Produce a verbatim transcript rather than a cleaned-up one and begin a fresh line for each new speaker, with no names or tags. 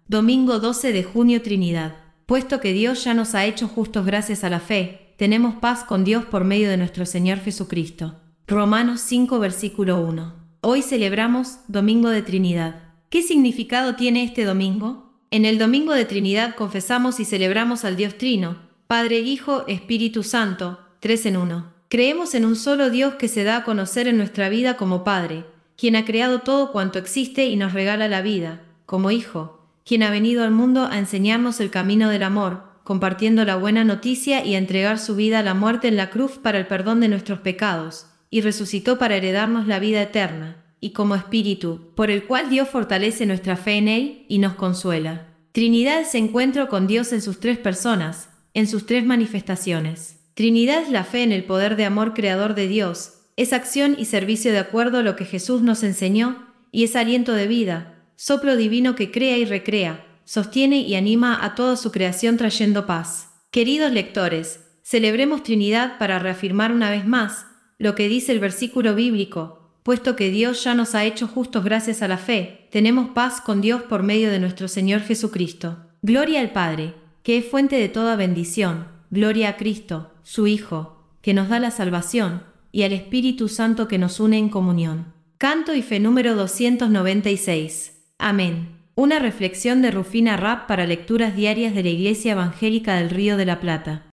Domingo doce de junio, Trinidad. Puesto que Dios ya nos ha hecho justos gracias a la fe, tenemos paz con Dios por medio de nuestro Señor Jesucristo. Romanos cinco, versículo uno. Hoy celebramos Domingo de Trinidad. ¿Qué significado tiene este domingo? En el Domingo de Trinidad confesamos y celebramos al Dios Trino, Padre, Hijo, Espíritu Santo, tres en uno. Creemos en un solo Dios que se da a conocer en nuestra vida como Padre, quien ha creado todo cuanto existe y nos regala la vida, como Hijo, quien ha venido al mundo a enseñarnos el camino del amor, compartiendo la buena noticia y a entregar su vida a la muerte en la cruz para el perdón de nuestros pecados, y resucitó para heredarnos la vida eterna, y como Espíritu, por el cual Dios fortalece nuestra fe en Él y nos consuela. Trinidad es encuentro con Dios en sus tres personas, en sus tres manifestaciones. Trinidad es la fe en el poder de amor creador de Dios, es acción y servicio de acuerdo a lo que Jesús nos enseñó, y es aliento de vida, soplo divino que crea y recrea, sostiene y anima a toda su creación trayendo paz. Queridos lectores, celebremos Trinidad para reafirmar una vez más lo que dice el versículo bíblico: puesto que Dios ya nos ha hecho justos gracias a la fe, tenemos paz con Dios por medio de nuestro Señor Jesucristo. Gloria al Padre, que es fuente de toda bendición, gloria a Cristo, su Hijo, que nos da la salvación, y al Espíritu Santo que nos une en comunión. Canto y fe número doscientos noventa y seis. Amén. Una reflexión de Rufina Rapp para lecturas diarias de la Iglesia Evangélica del Río de la Plata.